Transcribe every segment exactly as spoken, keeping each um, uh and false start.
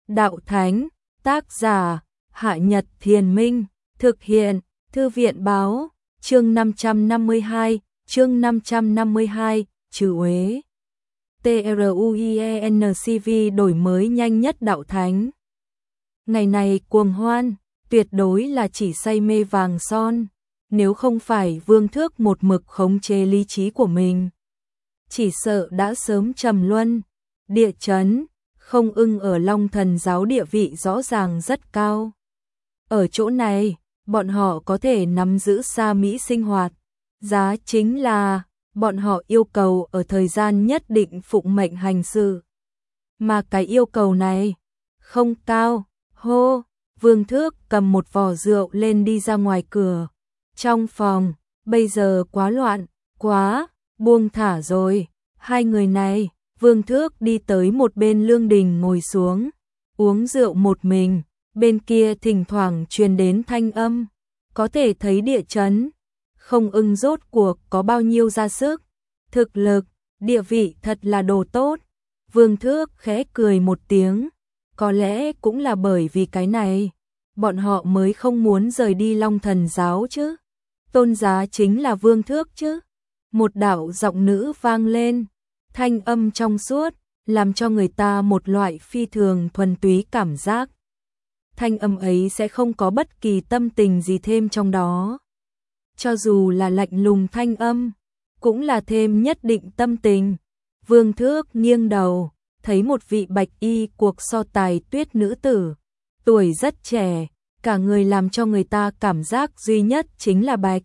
Đạo Thánh, tác giả, Hạ Nhật Thiền Minh, thực hiện, Thư viện Báo, chương năm trăm năm mươi hai, chương năm trăm năm mươi hai, trừ uế. TRUIENCV đổi mới nhanh nhất Đạo Thánh. Ngày này cuồng hoan, tuyệt đối là chỉ say mê vàng son, nếu không phải Vương Thước một mực khống chế lý trí của mình. Chỉ sợ đã sớm trầm luân, địa chấn, Không Ưng ở Long Thần giáo địa vị rõ ràng rất cao. Ở chỗ này, bọn họ có thể nắm giữ xa Mỹ sinh hoạt, giá chính là bọn họ yêu cầu ở thời gian nhất định phụng mệnh hành sự. Mà cái yêu cầu này không cao. Hô, Vương Thước cầm một vò rượu lên đi ra ngoài cửa. Trong phòng, bây giờ quá loạn, quá buông thả rồi. Hai người này, Vương Thước đi tới một bên lương đình ngồi xuống, uống rượu một mình, bên kia thỉnh thoảng truyền đến thanh âm, có thể thấy địa chấn. Không Ưng rốt cuộc có bao nhiêu ra sức, thực lực, địa vị thật là đồ tốt. Vương Thước khẽ cười một tiếng, có lẽ cũng là bởi vì cái này, bọn họ mới không muốn rời đi Long Thần giáo chứ. Tôn giá chính là Vương Thước chứ. Một đạo giọng nữ vang lên, thanh âm trong suốt, làm cho người ta một loại phi thường thuần túy cảm giác. Thanh âm ấy sẽ không có bất kỳ tâm tình gì thêm trong đó. Cho dù là lạnh lùng thanh âm, cũng là thêm nhất định tâm tình. Vương Thước nghiêng đầu, thấy một vị bạch y cuộc so tài tuyết nữ tử, tuổi rất trẻ, cả người làm cho người ta cảm giác duy nhất chính là bạch.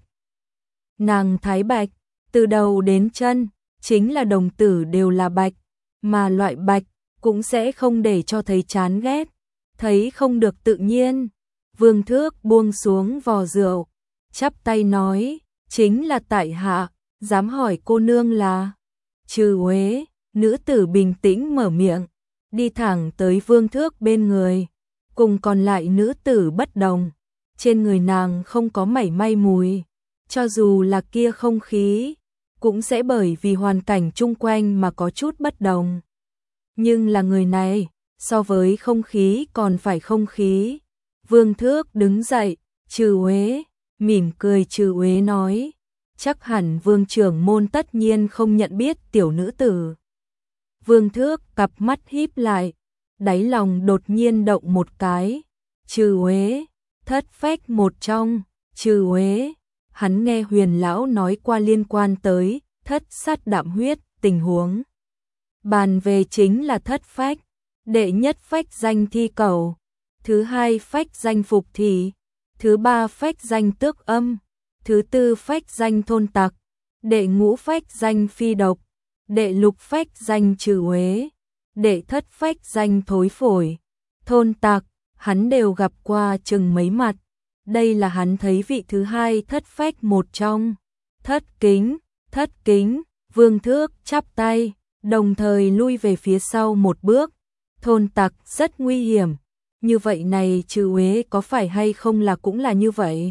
Nàng thái bạch, từ đầu đến chân, chính là đồng tử đều là bạch, mà loại bạch cũng sẽ không để cho thấy chán ghét, thấy không được tự nhiên. Vương Thước buông xuống vò rượu, chắp tay nói, chính là tại hạ, dám hỏi cô nương là Trừ uế. Nữ tử bình tĩnh mở miệng, đi thẳng tới Vương Thước bên người, cùng còn lại nữ tử bất đồng, trên người nàng không có mảy may mùi, cho dù là kia không khí, cũng sẽ bởi vì hoàn cảnh chung quanh mà có chút bất đồng. Nhưng là người này, so với không khí còn phải không khí. Vương Thước đứng dậy, Trừ uế, mỉm cười Trừ uế nói, chắc hẳn Vương trưởng môn tất nhiên không nhận biết tiểu nữ tử. Vương Thước cặp mắt híp lại, đáy lòng đột nhiên động một cái. Trừ uế, thất phách một trong. Trừ uế, hắn nghe Huyền lão nói qua liên quan tới thất sát đạm huyết tình huống. Bàn về chính là thất phách, đệ nhất phách danh thi cầu, thứ hai phách danh phục thị, thứ ba phách danh tước âm, thứ tư phách danh thôn tặc, đệ ngũ phách danh phi độc, đệ lục phách danh trừ uế, đệ thất phách danh thối phổi. Thôn tặc, hắn đều gặp qua chừng mấy mặt, đây là hắn thấy vị thứ hai thất phách một trong. Thất kính, thất kính, Vương Thước chắp tay, đồng thời lui về phía sau một bước. Thôn tặc rất nguy hiểm, như vậy này Trừ uế có phải hay không là cũng là như vậy?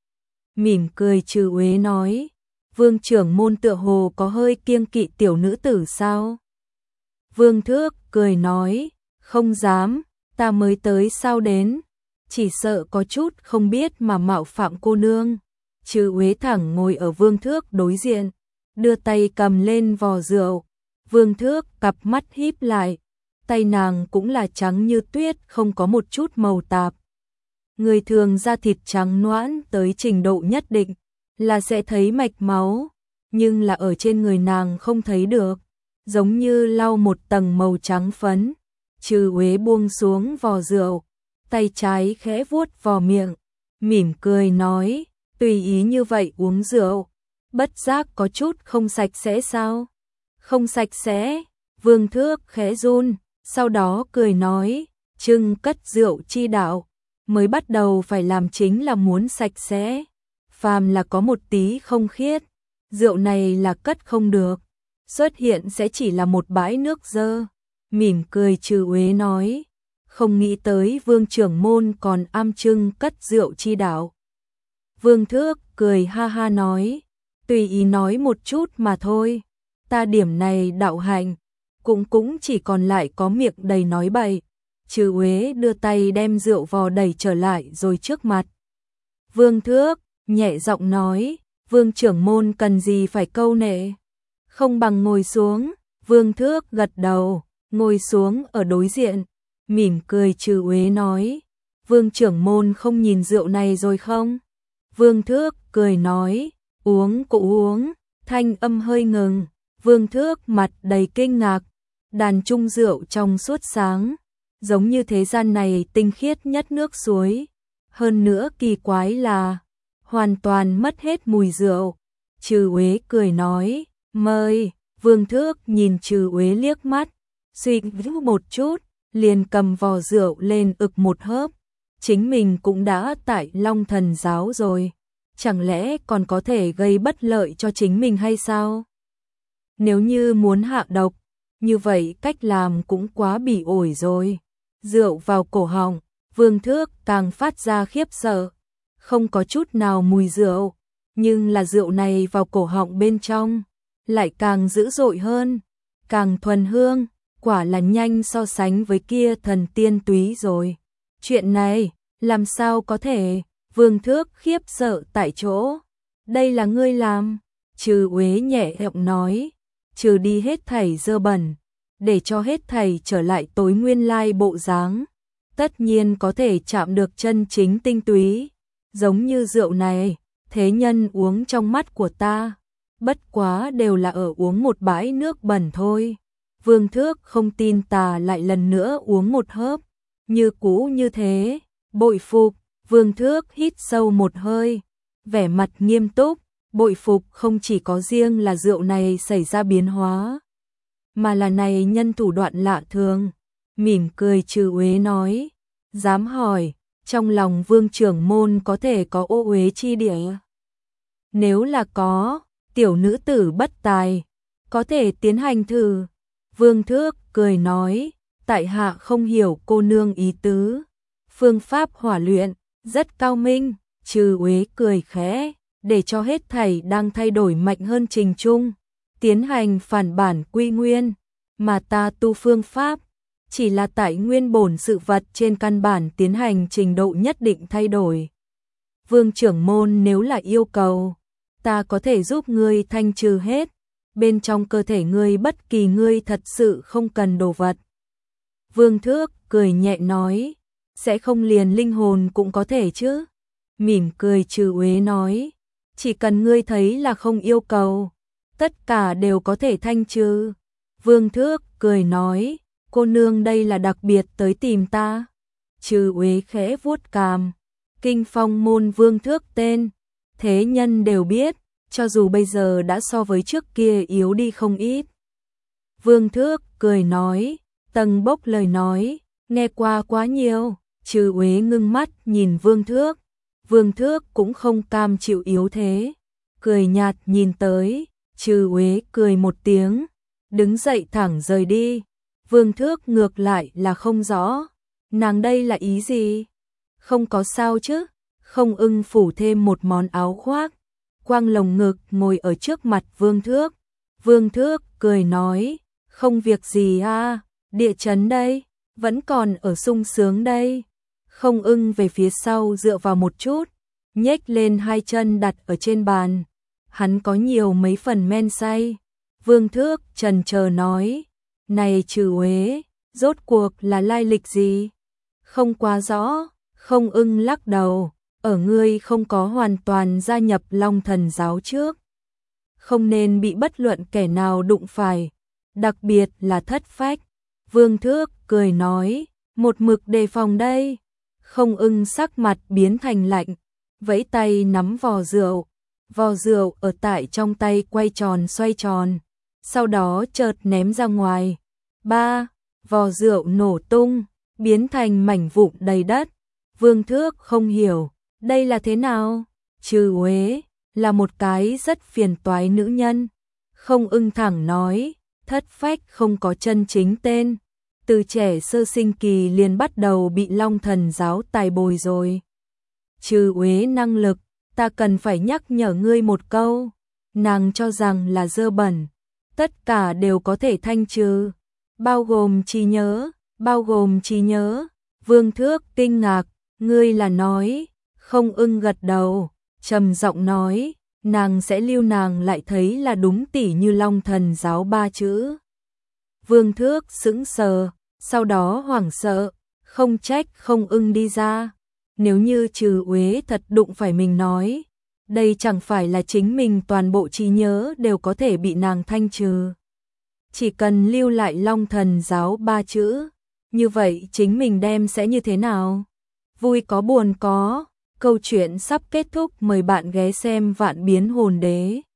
Mỉm cười Trừ uế nói, Vương trưởng môn tựa hồ có hơi kiêng kỵ tiểu nữ tử sao? Vương Thước cười nói, không dám, ta mới tới sao đến, chỉ sợ có chút không biết mà mạo phạm cô nương. Trừ uế thẳng ngồi ở Vương Thước đối diện, đưa tay cầm lên vò rượu. Vương Thước cặp mắt híp lại, tay nàng cũng là trắng như tuyết, không có một chút màu tạp. Người thường da thịt trắng nõn tới trình độ nhất định là sẽ thấy mạch máu, nhưng là ở trên người nàng không thấy được, giống như lau một tầng màu trắng phấn. Trừ uế buông xuống vò rượu, tay trái khẽ vuốt vò miệng, mỉm cười nói, tùy ý như vậy uống rượu, bất giác có chút không sạch sẽ sao? Không sạch sẽ. Vương Thước khẽ run, sau đó cười nói, trưng cất rượu chi đạo, mới bắt đầu phải làm chính là muốn sạch sẽ. Phàm là có một tí không khiết, rượu này là cất không được, xuất hiện sẽ chỉ là một bãi nước dơ. Mỉm cười Trừ uế nói, không nghĩ tới Vương trưởng môn còn am trưng cất rượu chi đạo. Vương Thước cười ha ha nói, tùy ý nói một chút mà thôi, ta điểm này đạo hạnh, cũng cũng chỉ còn lại có miệng đầy nói bậy. Trừ Uế đưa tay đem rượu vò đẩy trở lại rồi trước mặt Vương Thước, nhẹ giọng nói, Vương trưởng môn cần gì phải câu nệ, không bằng ngồi xuống. Vương Thước gật đầu, ngồi xuống ở đối diện, mỉm cười. Trừ Uế nói, Vương trưởng môn không nhìn rượu này rồi không? Vương Thước cười nói, uống cũng uống. Thanh âm hơi ngừng, Vương Thước mặt đầy kinh ngạc, đàn chung rượu trong suốt sáng, giống như thế gian này tinh khiết nhất nước suối. Hơn nữa kỳ quái là hoàn toàn mất hết mùi rượu. Trừ Uế cười nói, mời. Vương Thước nhìn Trừ Uế liếc mắt, suy nghĩ một chút, liền cầm vò rượu lên ực một hớp. Chính mình cũng đã tại Long Thần giáo rồi, chẳng lẽ còn có thể gây bất lợi cho chính mình hay sao? Nếu như muốn hạ độc, như vậy cách làm cũng quá bỉ ổi rồi. Rượu vào cổ họng, Vương Thước càng phát ra khiếp sợ, không có chút nào mùi rượu, nhưng là rượu này vào cổ họng bên trong, lại càng dữ dội hơn, càng thuần hương, quả là nhanh so sánh với kia thần tiên túy rồi. Chuyện này, làm sao có thể? Vương Thước khiếp sợ tại chỗ. Đây là ngươi làm? Trừ Uế nhẹ giọng nói, trừ đi hết thảy dơ bẩn, để cho hết thảy trở lại tối nguyên lai bộ dáng, tất nhiên có thể chạm được chân chính tinh túy. Giống như rượu này, thế nhân uống trong mắt của ta, bất quá đều là ở uống một bãi nước bẩn thôi. Vương Thước không tin tà lại lần nữa uống một hớp, như cũ như thế, bội phục. Vương Thước hít sâu một hơi, vẻ mặt nghiêm túc, bội phục không chỉ có riêng là rượu này xảy ra biến hóa, mà là này nhân thủ đoạn lạ thường. Mỉm cười Trừ Uế nói, dám hỏi, trong lòng Vương trưởng môn có thể có ô uế chi địa? Nếu là có, tiểu nữ tử bất tài, có thể tiến hành thử. Vương Thước cười nói, tại hạ không hiểu cô nương ý tứ, phương pháp hỏa luyện rất cao minh. Trừ Uế cười khẽ, để cho hết thảy đang thay đổi mạnh hơn trình trung, tiến hành phản bản quy nguyên, mà ta tu phương pháp, chỉ là tại nguyên bổn sự vật trên căn bản tiến hành trình độ nhất định thay đổi. Vương trưởng môn nếu là yêu cầu, ta có thể giúp ngươi thanh trừ hết bên trong cơ thể ngươi bất kỳ ngươi thật sự không cần đồ vật. Vương Thước cười nhẹ nói, sẽ không liền linh hồn cũng có thể chứ? Mỉm cười Trừ Uế nói, chỉ cần ngươi thấy là không yêu cầu, tất cả đều có thể thanh trừ. Vương Thước cười nói, cô nương đây là đặc biệt tới tìm ta. Trừ Uế khẽ vuốt cằm, Kinh Phong môn Vương Thước tên, thế nhân đều biết, cho dù bây giờ đã so với trước kia yếu đi không ít. Vương Thước cười nói, tầng bốc lời nói, nghe qua quá nhiều. Trừ Uế ngưng mắt nhìn Vương Thước, Vương Thước cũng không cam chịu yếu thế, cười nhạt nhìn tới. Trừ Uế cười một tiếng, đứng dậy thẳng rời đi. Vương Thước ngược lại là không rõ, nàng đây là ý gì? Không có sao chứ? Không ưng phủ thêm một món áo khoác, quang lồng ngực ngồi ở trước mặt Vương Thước. Vương Thước cười nói, không việc gì à, địa chấn đây, vẫn còn ở sung sướng đây. Không ưng về phía sau dựa vào một chút, nhếch lên hai chân đặt ở trên bàn. Hắn có nhiều mấy phần men say. Vương Thước chần chờ nói, này Trừ Uế, rốt cuộc là lai lịch gì? Không quá rõ. Không ưng lắc đầu, ở ngươi không có hoàn toàn gia nhập Long Thần giáo trước, không nên bị bất luận kẻ nào đụng phải, đặc biệt là thất phách. Vương Thước cười nói, một mực đề phòng đây. Không ưng sắc mặt biến thành lạnh, vẫy tay nắm vò rượu, vò rượu ở tại trong tay quay tròn xoay tròn, sau đó chợt ném ra ngoài. Ba, vò rượu nổ tung, biến thành mảnh vụn đầy đất. Vương Thước không hiểu, đây là thế nào? Trừ Uế là một cái rất phiền toái nữ nhân. Không ưng thẳng nói, thất phách không có chân chính tên, từ trẻ sơ sinh kỳ liền bắt đầu bị Long Thần giáo tài bồi rồi. Trừ Uế năng lực, ta cần phải nhắc nhở ngươi một câu, nàng cho rằng là dơ bẩn, tất cả đều có thể thanh trừ, bao gồm trí nhớ, bao gồm trí nhớ. Vương Thước kinh ngạc, ngươi là nói, Không Ưng gật đầu, trầm giọng nói, nàng sẽ lưu nàng lại thấy là đúng tỉ như Long Thần giáo ba chữ. Vương Thước sững sờ, sau đó hoảng sợ, không trách Không Ưng đi ra. Nếu như Trừ Uế thật đụng phải mình nói, đây chẳng phải là chính mình toàn bộ trí nhớ đều có thể bị nàng thanh trừ. Chỉ cần lưu lại Long Thần giáo ba chữ, như vậy chính mình đem sẽ như thế nào? Vui có buồn có, câu chuyện sắp kết thúc, mời bạn ghé xem Vạn Biến Hồn Đế.